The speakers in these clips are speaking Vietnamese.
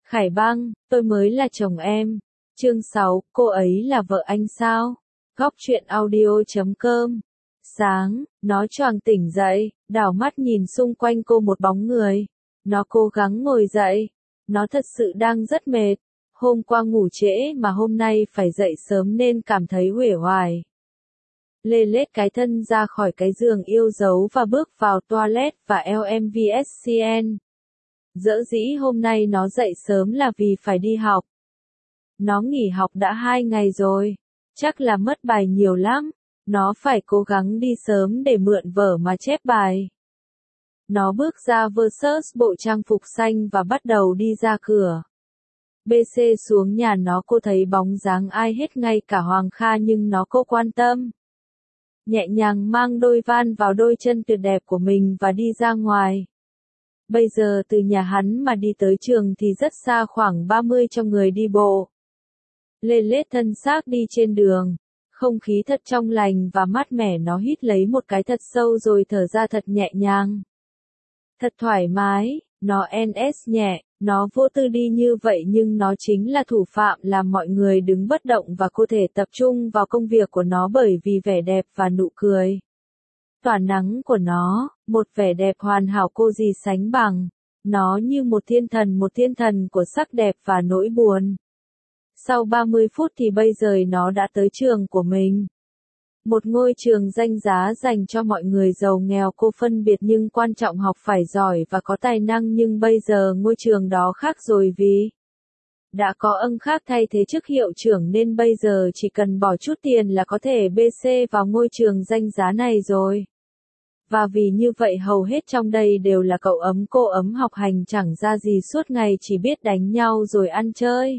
Khải Băng, tôi mới là chồng em. Chương 6, cô ấy là vợ anh sao? Góc truyện audio.com. Sáng, nó choàng tỉnh dậy, đảo mắt nhìn xung quanh cô một bóng người. Nó cố gắng ngồi dậy. Nó thật sự đang rất mệt. Hôm qua ngủ trễ mà hôm nay phải dậy sớm nên cảm thấy uể oải. Lê lết cái thân ra khỏi cái giường yêu dấu và bước vào toilet và LMVSCN. Dỡ dĩ hôm nay nó dậy sớm là vì phải đi học. Nó nghỉ học đã 2 ngày rồi. Chắc là mất bài nhiều lắm. Nó phải cố gắng đi sớm để mượn vở mà chép bài. Nó bước ra versus bộ trang phục xanh và bắt đầu đi ra cửa. BC xuống nhà nó, cô thấy bóng dáng ai hết, ngay cả Hoàng Kha, nhưng nó cô quan tâm. Nhẹ nhàng mang đôi van vào đôi chân tuyệt đẹp của mình và đi ra ngoài. Bây giờ từ nhà hắn mà đi tới trường thì rất xa, khoảng 30 cho người đi bộ. Lê lết thân xác đi trên đường. Không khí thật trong lành và mát mẻ, nó hít lấy một cái thật sâu rồi thở ra thật nhẹ nhàng. Thật thoải mái, nó NS nhẹ, nó vô tư đi như vậy nhưng nó chính là thủ phạm làm mọi người đứng bất động và cô thể tập trung vào công việc của nó bởi vì vẻ đẹp và nụ cười tỏa nắng của nó, một vẻ đẹp hoàn hảo cô gì sánh bằng. Nó như một thiên thần của sắc đẹp và nỗi buồn. Sau 30 phút thì bây giờ nó đã tới trường của mình. Một ngôi trường danh giá dành cho mọi người giàu nghèo, cô phân biệt nhưng quan trọng học phải giỏi và có tài năng, nhưng bây giờ ngôi trường đó khác rồi vì đã có ông khác thay thế chức hiệu trưởng nên bây giờ chỉ cần bỏ chút tiền là có thể BC vào ngôi trường danh giá này rồi. Và vì như vậy hầu hết trong đây đều là cậu ấm cô ấm học hành chẳng ra gì, suốt ngày chỉ biết đánh nhau rồi ăn chơi.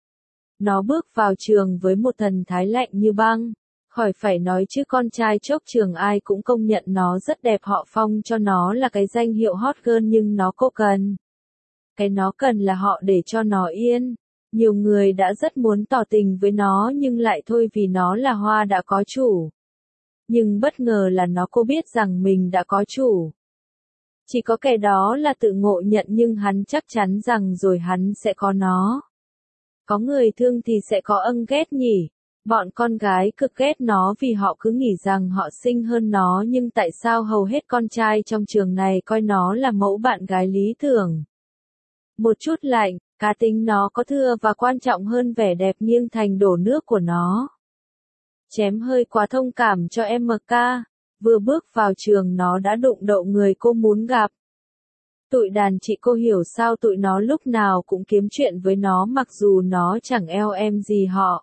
Nó bước vào trường với một thần thái lạnh như băng. Khỏi phải nói chứ con trai chốc trường ai cũng công nhận nó rất đẹp, họ phong cho nó là cái danh hiệu hot girl nhưng nó cô cần. Cái nó cần là họ để cho nó yên. Nhiều người đã rất muốn tỏ tình với nó nhưng lại thôi vì nó là hoa đã có chủ. Nhưng bất ngờ là cô biết rằng mình đã có chủ. Chỉ có kẻ đó là tự ngộ nhận nhưng hắn chắc chắn rằng rồi hắn sẽ có nó. Có người thương thì sẽ có ghét nhỉ. Bọn con gái cực ghét nó vì họ cứ nghĩ rằng họ xinh hơn nó, nhưng tại sao hầu hết con trai trong trường này coi nó là mẫu bạn gái lý tưởng? Một chút lạnh, cá tính nó có thưa và quan trọng hơn vẻ đẹp nghiêng thành đổ nước của nó. Chém hơi quá thông cảm cho MK, vừa bước vào trường nó đã đụng độ người cô muốn gặp. Tụi đàn chị, cô hiểu sao tụi nó lúc nào cũng kiếm chuyện với nó mặc dù nó chẳng eo em gì họ.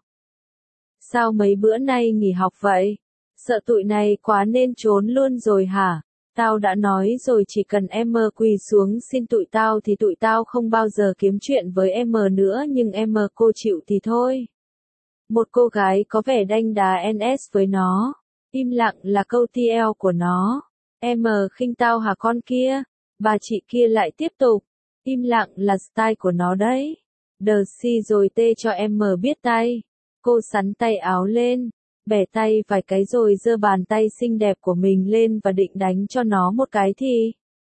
Sao mấy bữa nay nghỉ học vậy? Sợ tụi này quá nên trốn luôn rồi hả? Tao đã nói rồi, chỉ cần em quỳ xuống xin tụi tao thì tụi tao không bao giờ kiếm chuyện với em nữa, nhưng em cô chịu thì thôi. Một cô gái có vẻ đanh đá NS với nó. Im lặng là câu TL của nó. Em khinh tao hả con kia? Bà chị kia lại tiếp tục. Im lặng là style của nó đấy. Đờ si rồi tê cho em biết tay. Cô xắn tay áo lên, bẻ tay vài cái rồi giơ bàn tay xinh đẹp của mình lên và định đánh cho nó một cái thì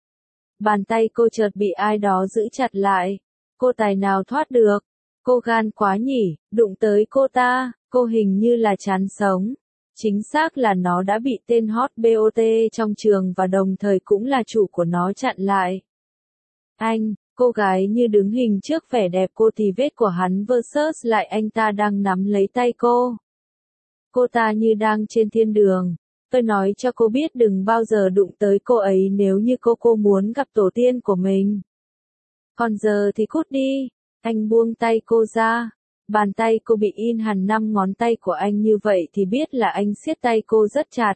bàn tay cô chợt bị ai đó giữ chặt lại. Cô tài nào thoát được. Cô gan quá nhỉ, đụng tới cô ta, cô hình như là chán sống. Chính xác là nó đã bị tên hot BOT trong trường và đồng thời cũng là chủ của nó chặn lại. Anh, cô gái như đứng hình trước vẻ đẹp cô thì vết của hắn versus lại anh ta đang nắm lấy tay cô. Cô ta như đang trên thiên đường. Tôi nói cho cô biết đừng bao giờ đụng tới cô ấy nếu như cô muốn gặp tổ tiên của mình. Còn giờ thì cút đi. Anh buông tay cô ra. Bàn tay cô bị in hẳn 5 ngón tay của anh, như vậy thì biết là anh siết tay cô rất chặt.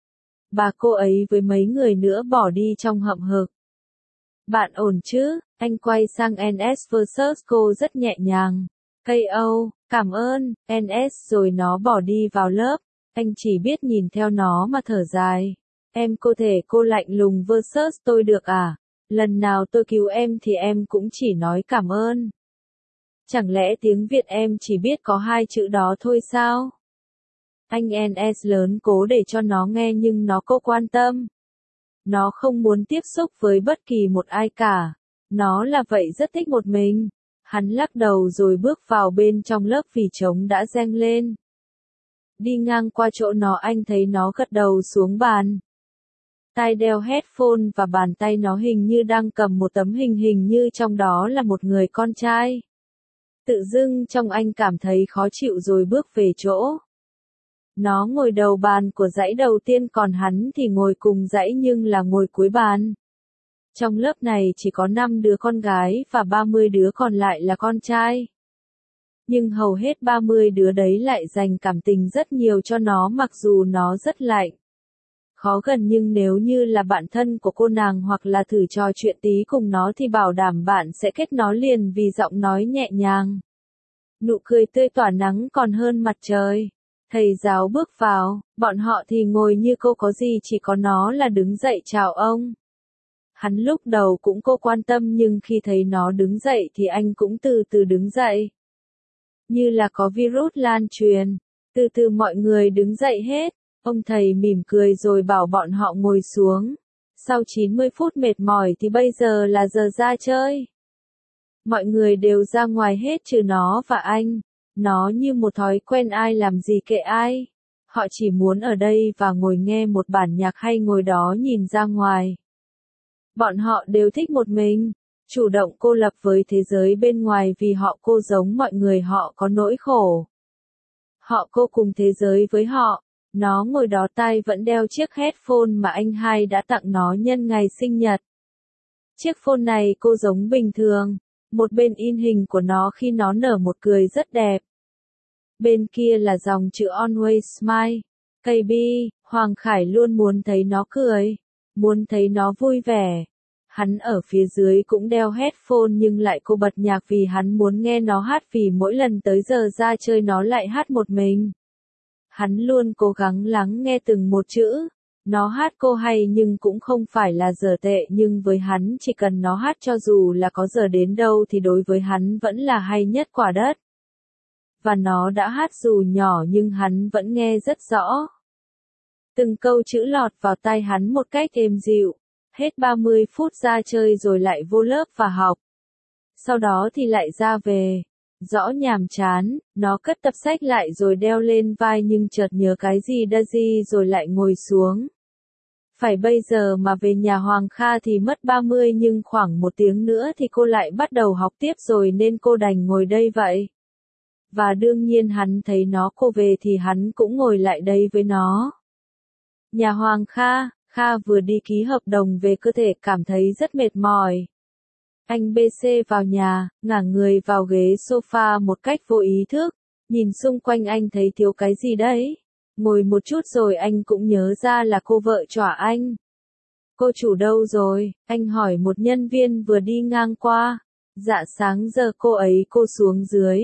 Bà cô ấy với mấy người nữa bỏ đi trong hậm hực. Bạn ổn chứ? Anh quay sang NS versus cô rất nhẹ nhàng. KO, cảm ơn, NS, rồi nó bỏ đi vào lớp. Anh chỉ biết nhìn theo nó mà thở dài. Em cô thể cô lạnh lùng versus tôi được à? Lần nào tôi cứu em thì em cũng chỉ nói cảm ơn. Chẳng lẽ tiếng Việt em chỉ biết có 2 chữ đó thôi sao? Anh NS lớn cố để cho nó nghe nhưng nó cô quan tâm. Nó không muốn tiếp xúc với bất kỳ một ai cả. Nó là vậy rất thích một mình. Hắn lắc đầu rồi bước vào bên trong lớp vì trống đã reng lên. Đi ngang qua chỗ nó anh thấy nó gật đầu xuống bàn. Tai đeo headphone và bàn tay nó hình như đang cầm một tấm hình như trong đó là một người con trai. Tự dưng trong anh cảm thấy khó chịu rồi bước về chỗ. Nó ngồi đầu bàn của dãy đầu tiên còn hắn thì ngồi cùng dãy nhưng là ngồi cuối bàn. Trong lớp này chỉ có 5 đứa con gái và 30 đứa còn lại là con trai. Nhưng hầu hết 30 đứa đấy lại dành cảm tình rất nhiều cho nó mặc dù nó rất lạnh. Khó gần nhưng nếu như là bạn thân của cô nàng hoặc là thử trò chuyện tí cùng nó thì bảo đảm bạn sẽ kết nó liền vì giọng nói nhẹ nhàng. Nụ cười tươi tỏa nắng còn hơn mặt trời. Thầy giáo bước vào, bọn họ thì ngồi như cô có gì chỉ có nó là đứng dậy chào ông. Hắn lúc đầu cũng cô quan tâm nhưng khi thấy nó đứng dậy thì anh cũng từ từ đứng dậy. Như là có virus lan truyền, từ từ mọi người đứng dậy hết. Ông thầy mỉm cười rồi bảo bọn họ ngồi xuống. Sau 90 phút mệt mỏi thì bây giờ là giờ ra chơi. Mọi người đều ra ngoài hết trừ nó và anh. Nó như một thói quen ai làm gì kệ ai. Họ chỉ muốn ở đây và ngồi nghe một bản nhạc hay ngồi đó nhìn ra ngoài. Bọn họ đều thích một mình, chủ động cô lập với thế giới bên ngoài vì họ cô giống mọi người họ có nỗi khổ. Họ cô cùng thế giới với họ. Nó ngồi đó tai vẫn đeo chiếc headphone mà anh hai đã tặng nó nhân ngày sinh nhật. Chiếc phone này cô giống bình thường, một bên in hình của nó khi nó nở một cười rất đẹp. Bên kia là dòng chữ Always Smile. KB, Hoàng Khải luôn muốn thấy nó cười, muốn thấy nó vui vẻ. Hắn ở phía dưới cũng đeo headphone nhưng lại cô bật nhạc vì hắn muốn nghe nó hát vì mỗi lần tới giờ ra chơi nó lại hát một mình. Hắn luôn cố gắng lắng nghe từng một chữ. Nó hát cô hay nhưng cũng không phải là dở tệ nhưng với hắn chỉ cần nó hát cho dù là có dở đến đâu thì đối với hắn vẫn là hay nhất quả đất. Và nó đã hát dù nhỏ nhưng hắn vẫn nghe rất rõ. Từng câu chữ lọt vào tai hắn một cách êm dịu. Hết 30 phút ra chơi rồi lại vô lớp và học. Sau đó thì lại ra về. Rõ nhàm chán, nó cất tập sách lại rồi đeo lên vai nhưng chợt nhớ cái gì rồi lại ngồi xuống. Phải bây giờ mà về nhà Hoàng Kha thì mất 30 nhưng khoảng 1 tiếng nữa thì cô lại bắt đầu học tiếp rồi nên cô đành ngồi đây vậy. Và đương nhiên hắn thấy nó cô về thì hắn cũng ngồi lại đây với nó. Nhà Hoàng Kha, Kha vừa đi ký hợp đồng về cơ thể cảm thấy rất mệt mỏi. Anh BC vào nhà, ngả người vào ghế sofa một cách vô ý thức, nhìn xung quanh anh thấy thiếu cái gì đấy. Ngồi một chút rồi anh cũng nhớ ra là cô vợ chỏa anh. Cô chủ đâu rồi? Anh hỏi một nhân viên vừa đi ngang qua. Dạ sáng giờ cô xuống dưới.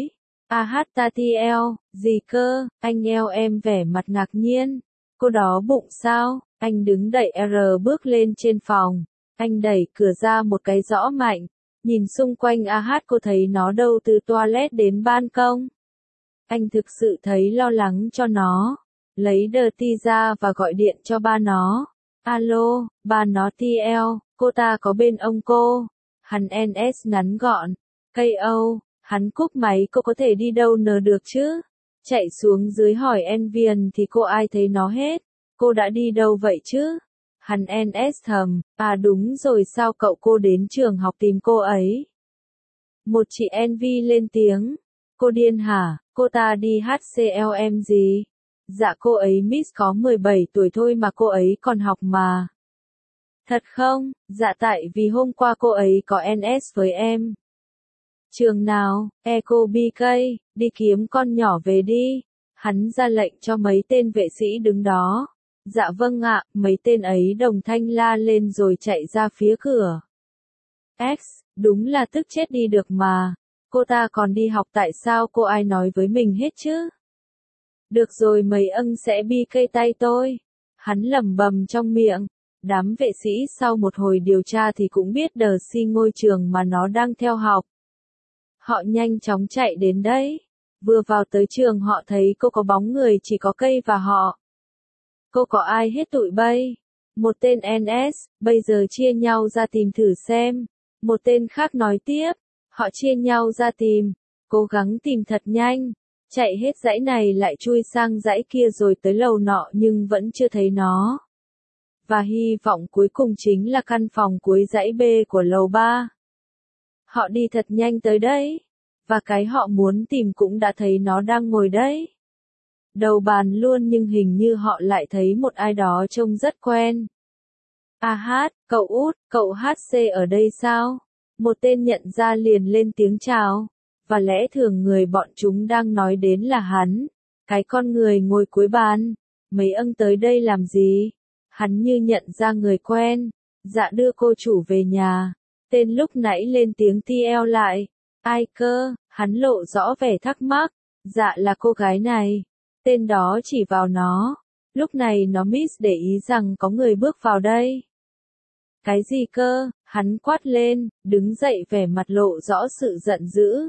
Tatiel, gì cơ? Anh eo em vẻ mặt ngạc nhiên. Cô đó bụng sao? Anh đứng đẩy bước lên trên phòng. Anh đẩy cửa ra một cái rõ mạnh. Nhìn xung quanh cô thấy nó đâu từ toilet đến ban công. Anh thực sự thấy lo lắng cho nó. Lấy Dirty ra và gọi điện cho ba nó. Alo, ba nó TL, cô ta có bên ông cô. Hắn NS ngắn gọn. KO, hắn cúp máy cô có thể đi đâu nờ được chứ? Chạy xuống dưới hỏi Envian thì cô ai thấy nó hết. Cô đã đi đâu vậy chứ? Hắn NS thầm, đúng rồi sao cậu cô đến trường học tìm cô ấy? Một chị Envy lên tiếng. Cô điên hả, cô ta đi HCLM gì? Dạ cô ấy Miss có 17 tuổi thôi mà cô ấy còn học mà. Thật không? Dạ tại vì hôm qua cô ấy có NS với em. Trường nào? Eco BK, đi kiếm con nhỏ về đi. Hắn ra lệnh cho mấy tên vệ sĩ đứng đó. Dạ vâng ạ, mấy tên ấy đồng thanh la lên rồi chạy ra phía cửa. X, đúng là tức chết đi được mà. Cô ta còn đi học tại sao cô ai nói với mình hết chứ? Được rồi mấy ân sẽ bi cây tay tôi. Hắn lẩm bẩm trong miệng. Đám vệ sĩ sau một hồi điều tra thì cũng biết đờ si ngôi trường mà nó đang theo học. Họ nhanh chóng chạy đến đấy. Vừa vào tới trường họ thấy cô có bóng người chỉ có cây và họ. Cô có ai hết tụi bay? Một tên NS, bây giờ chia nhau ra tìm thử xem. Một tên khác nói tiếp. Họ chia nhau ra tìm, cố gắng tìm thật nhanh, chạy hết dãy này lại chui sang dãy kia rồi tới lầu nọ nhưng vẫn chưa thấy nó. Và hy vọng cuối cùng chính là căn phòng cuối dãy B của lầu 3. Họ đi thật nhanh tới đấy, và cái họ muốn tìm cũng đã thấy nó đang ngồi đấy. Đầu bàn luôn nhưng hình như họ lại thấy một ai đó trông rất quen. À hát, cậu út, cậu HC ở đây sao? Một tên nhận ra liền lên tiếng chào. Và lẽ thường người bọn chúng đang nói đến là hắn. Cái con người ngồi cuối bàn. Mấy âng tới đây làm gì? Hắn như nhận ra người quen. Dạ đưa cô chủ về nhà. Tên lúc nãy lên tiếng TL lại. Ai cơ? Hắn lộ rõ vẻ thắc mắc. Dạ là cô gái này. Tên đó chỉ vào nó. Lúc này nó miss để ý rằng có người bước vào đây. Cái gì cơ? Hắn quát lên, đứng dậy vẻ mặt lộ rõ sự giận dữ.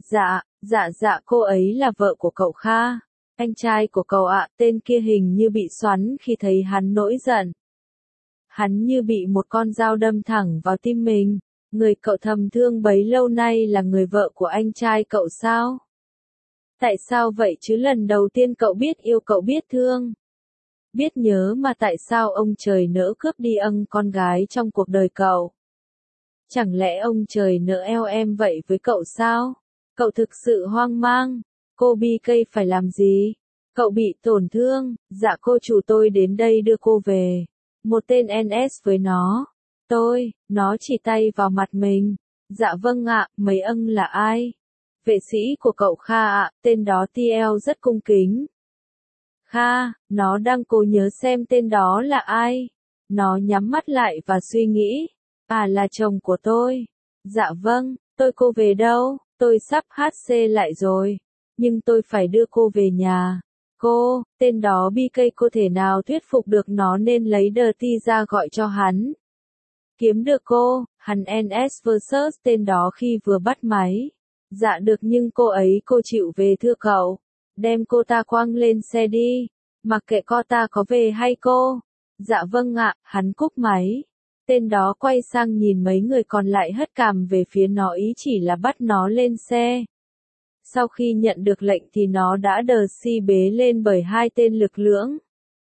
Dạ, cô ấy là vợ của cậu Kha. Anh trai của cậu ạ, tên kia hình như bị xoắn khi thấy hắn nổi giận. Hắn như bị một con dao đâm thẳng vào tim mình. Người cậu thầm thương bấy lâu nay là người vợ của anh trai cậu sao? Tại sao vậy chứ lần đầu tiên cậu biết yêu cậu biết thương? Biết nhớ mà tại sao ông trời nỡ cướp đi con gái trong cuộc đời cậu? Chẳng lẽ ông trời nỡ eo em vậy với cậu sao? Cậu thực sự hoang mang. Cô BK phải làm gì? Cậu bị tổn thương. Dạ cô chủ tôi đến đây đưa cô về. Một tên NS với nó. Nó chỉ tay vào mặt mình. Dạ vâng ạ, mấy là ai? Vệ sĩ của cậu Kha ạ, tên đó TL rất cung kính. Kha, nó đang cố nhớ xem tên đó là ai. Nó nhắm mắt lại và suy nghĩ. À là chồng của tôi. Dạ vâng, cô về đâu? Tôi sắp HC lại rồi. Nhưng tôi phải đưa cô về nhà. Tên đó BK cô thể nào thuyết phục được nó nên lấy Dirty ra gọi cho hắn. Kiếm được cô, hắn NS versus tên đó khi vừa bắt máy. Dạ được nhưng cô chịu về thưa cậu. Đem cô ta quăng lên xe đi. Mặc kệ cô ta có về hay cô. Dạ vâng ạ, hắn cúp máy. Tên đó quay sang nhìn mấy người còn lại hất cằm về phía nó ý chỉ là bắt nó lên xe. Sau khi nhận được lệnh thì nó đã đờ si bế lên bởi hai tên lực lưỡng.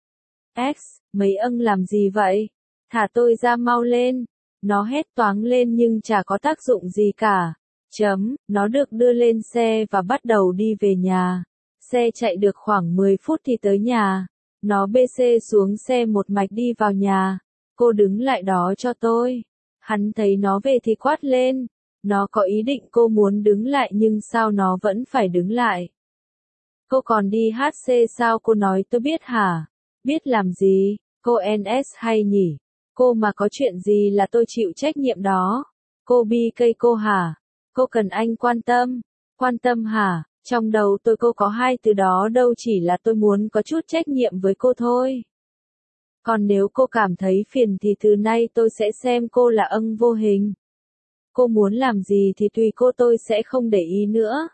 Mấy làm gì vậy? Thả tôi ra mau lên. Nó hét toáng lên nhưng chả có tác dụng gì cả. Nó được đưa lên xe và bắt đầu đi về nhà. Xe chạy được khoảng 10 phút thì tới nhà. Nó BC xuống xe một mạch đi vào nhà. Cô đứng lại đó cho tôi. Hắn thấy nó về thì quát lên. Nó có ý định cô muốn đứng lại nhưng sao nó vẫn phải đứng lại. Cô còn đi HC sao cô nói tôi biết hả? Biết làm gì? Cô NS hay nhỉ? Cô mà có chuyện gì là tôi chịu trách nhiệm đó. Cô BK cô hả? Cô cần anh quan tâm. Quan tâm hả? Trong đầu tôi cô có hai từ đó đâu chỉ là tôi muốn có chút trách nhiệm với cô thôi. Còn nếu cô cảm thấy phiền thì từ nay tôi sẽ xem cô là vô hình. Cô muốn làm gì thì tùy cô tôi sẽ không để ý nữa.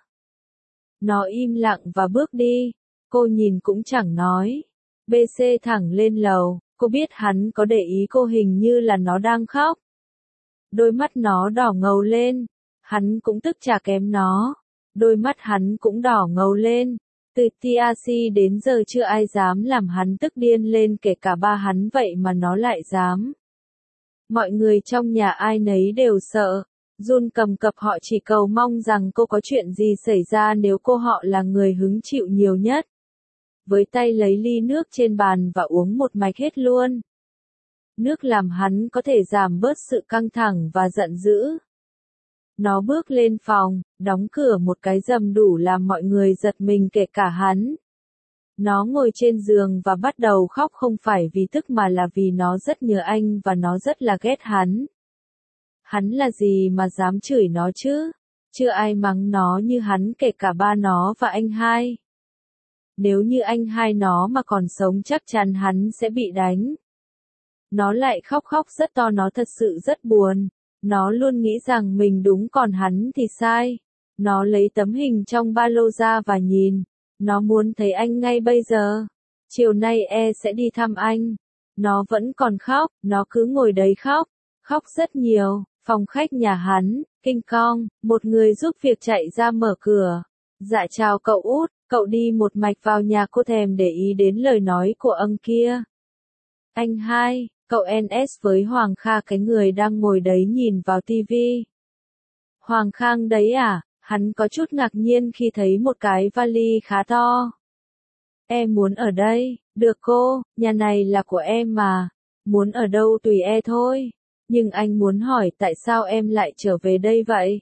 Nó im lặng và bước đi. Cô nhìn cũng chẳng nói. BC thẳng lên lầu. Cô biết hắn có để ý cô hình như là nó đang khóc. Đôi mắt nó đỏ ngầu lên. Hắn cũng tức chả kém nó. Đôi mắt hắn cũng đỏ ngầu lên. Từ TRC đến giờ chưa ai dám làm hắn tức điên lên kể cả ba hắn vậy mà nó lại dám. Mọi người trong nhà ai nấy đều sợ. Run cầm cập họ chỉ cầu mong rằng cô có chuyện gì xảy ra nếu cô họ là người hứng chịu nhiều nhất. Với tay lấy ly nước trên bàn và uống một mạch hết luôn. Nước làm hắn có thể giảm bớt sự căng thẳng và giận dữ. Nó bước lên phòng, đóng cửa một cái rầm đủ làm mọi người giật mình kể cả hắn. Nó ngồi trên giường và bắt đầu khóc không phải vì tức mà là vì nó rất nhớ anh và nó rất là ghét hắn. Hắn là gì mà dám chửi nó chứ? Chưa ai mắng nó như hắn kể cả ba nó và anh hai. Nếu như anh hai nó mà còn sống chắc chắn hắn sẽ bị đánh. Nó lại khóc rất to nó thật sự rất buồn. Nó luôn nghĩ rằng mình đúng còn hắn thì sai. Nó lấy tấm hình trong ba lô ra và nhìn. Nó muốn thấy anh ngay bây giờ. Chiều nay sẽ đi thăm anh. Nó vẫn còn khóc, nó cứ ngồi đấy khóc. Khóc rất nhiều, Phòng khách nhà hắn, King Kong, một người giúp việc chạy ra mở cửa. Dạ chào cậu út, cậu đi một mạch vào nhà cô thèm để ý đến lời nói của ông kia. Anh hai, cậu NS với Hoàng Kha cái người đang ngồi đấy nhìn vào tivi. Hoàng Khang đấy à, hắn có chút ngạc nhiên khi thấy một cái vali khá to. Em muốn ở đây, được cô, nhà này là của em mà, muốn ở đâu tùy thôi. Nhưng anh muốn hỏi tại sao em lại trở về đây vậy?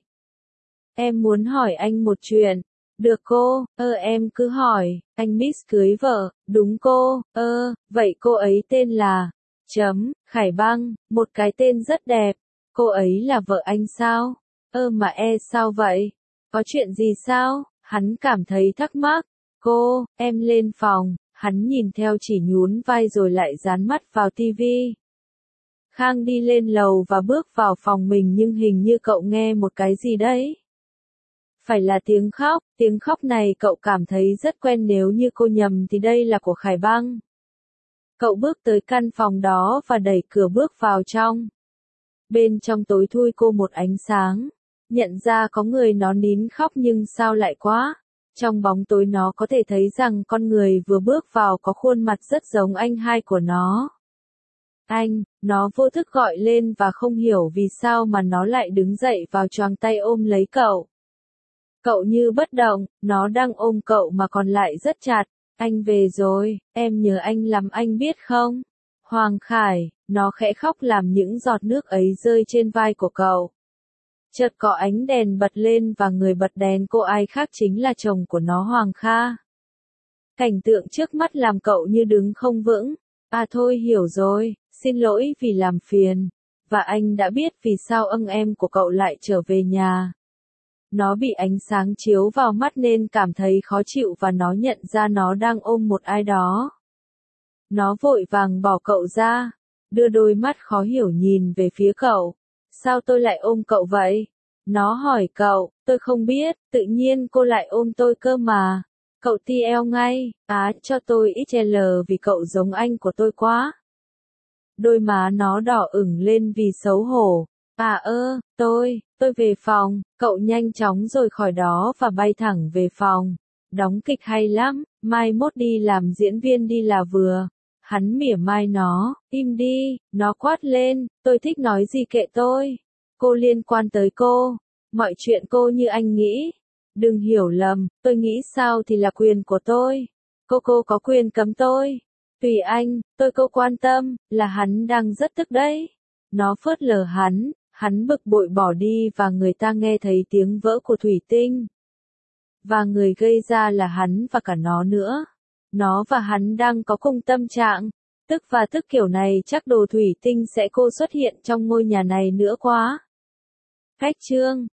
Em muốn hỏi anh một chuyện. Được cô, em cứ hỏi, anh Miss cưới vợ, đúng cô, vậy cô ấy tên là, Khải Băng, một cái tên rất đẹp, cô ấy là vợ anh sao? Mà sao vậy? Có chuyện gì sao? Hắn cảm thấy thắc mắc. Cô, em lên phòng, hắn nhìn theo chỉ nhún vai rồi lại dán mắt vào tivi. Khang đi lên lầu và bước vào phòng mình nhưng hình như cậu nghe một cái gì đấy. Phải là tiếng khóc này cậu cảm thấy rất quen, nếu như cô nhầm thì đây là của Khải Băng. Cậu bước tới căn phòng đó và đẩy cửa bước vào trong. Bên trong tối thui cô một ánh sáng. Nhận ra có người nó nín khóc nhưng sao lại quá. Trong bóng tối nó có thể thấy rằng con người vừa bước vào có khuôn mặt rất giống anh hai của nó. Anh, nó vô thức gọi lên và không hiểu vì sao mà nó lại đứng dậy vào choàng tay ôm lấy cậu. Cậu như bất động, nó đang ôm cậu mà còn lại rất chặt. Anh về rồi, em nhớ anh lắm anh biết không? Hoàng Khải, nó khẽ khóc làm những giọt nước ấy rơi trên vai của cậu. Chợt có ánh đèn bật lên và người bật đèn cô ai khác chính là chồng của nó Hoàng Kha. Cảnh tượng trước mắt làm cậu như đứng không vững. À thôi hiểu rồi, xin lỗi vì làm phiền. Và anh đã biết vì sao em của cậu lại trở về nhà. Nó bị ánh sáng chiếu vào mắt nên cảm thấy khó chịu và nó nhận ra nó đang ôm một ai đó. Nó vội vàng bỏ cậu ra, đưa đôi mắt khó hiểu nhìn về phía cậu. Sao tôi lại ôm cậu vậy? Nó hỏi cậu, tôi không biết, tự nhiên cô lại ôm tôi cơ mà. Cậu ti eo ngay, cho tôi XL vì cậu giống anh của tôi quá. Đôi má nó đỏ ửng lên vì xấu hổ. Tôi về phòng, cậu nhanh chóng rời khỏi đó và bay thẳng về phòng. Đóng kịch hay lắm, mai mốt đi làm diễn viên đi là vừa. Hắn mỉa mai nó, im đi, nó quát lên, tôi thích nói gì kệ tôi. Cô liên quan tới cô, mọi chuyện cô như anh nghĩ. Đừng hiểu lầm, tôi nghĩ sao thì là quyền của tôi. Cô có quyền cấm tôi. Tùy anh, cô quan tâm, là hắn đang rất tức đấy. Nó phớt lờ hắn bực bội bỏ đi và người ta nghe thấy tiếng vỡ của thủy tinh. Và người gây ra là hắn và cả nó nữa. Nó và hắn đang có cùng tâm trạng. Tức và tức kiểu này chắc đồ thủy tinh sẽ cô xuất hiện trong ngôi nhà này nữa quá. Khách chương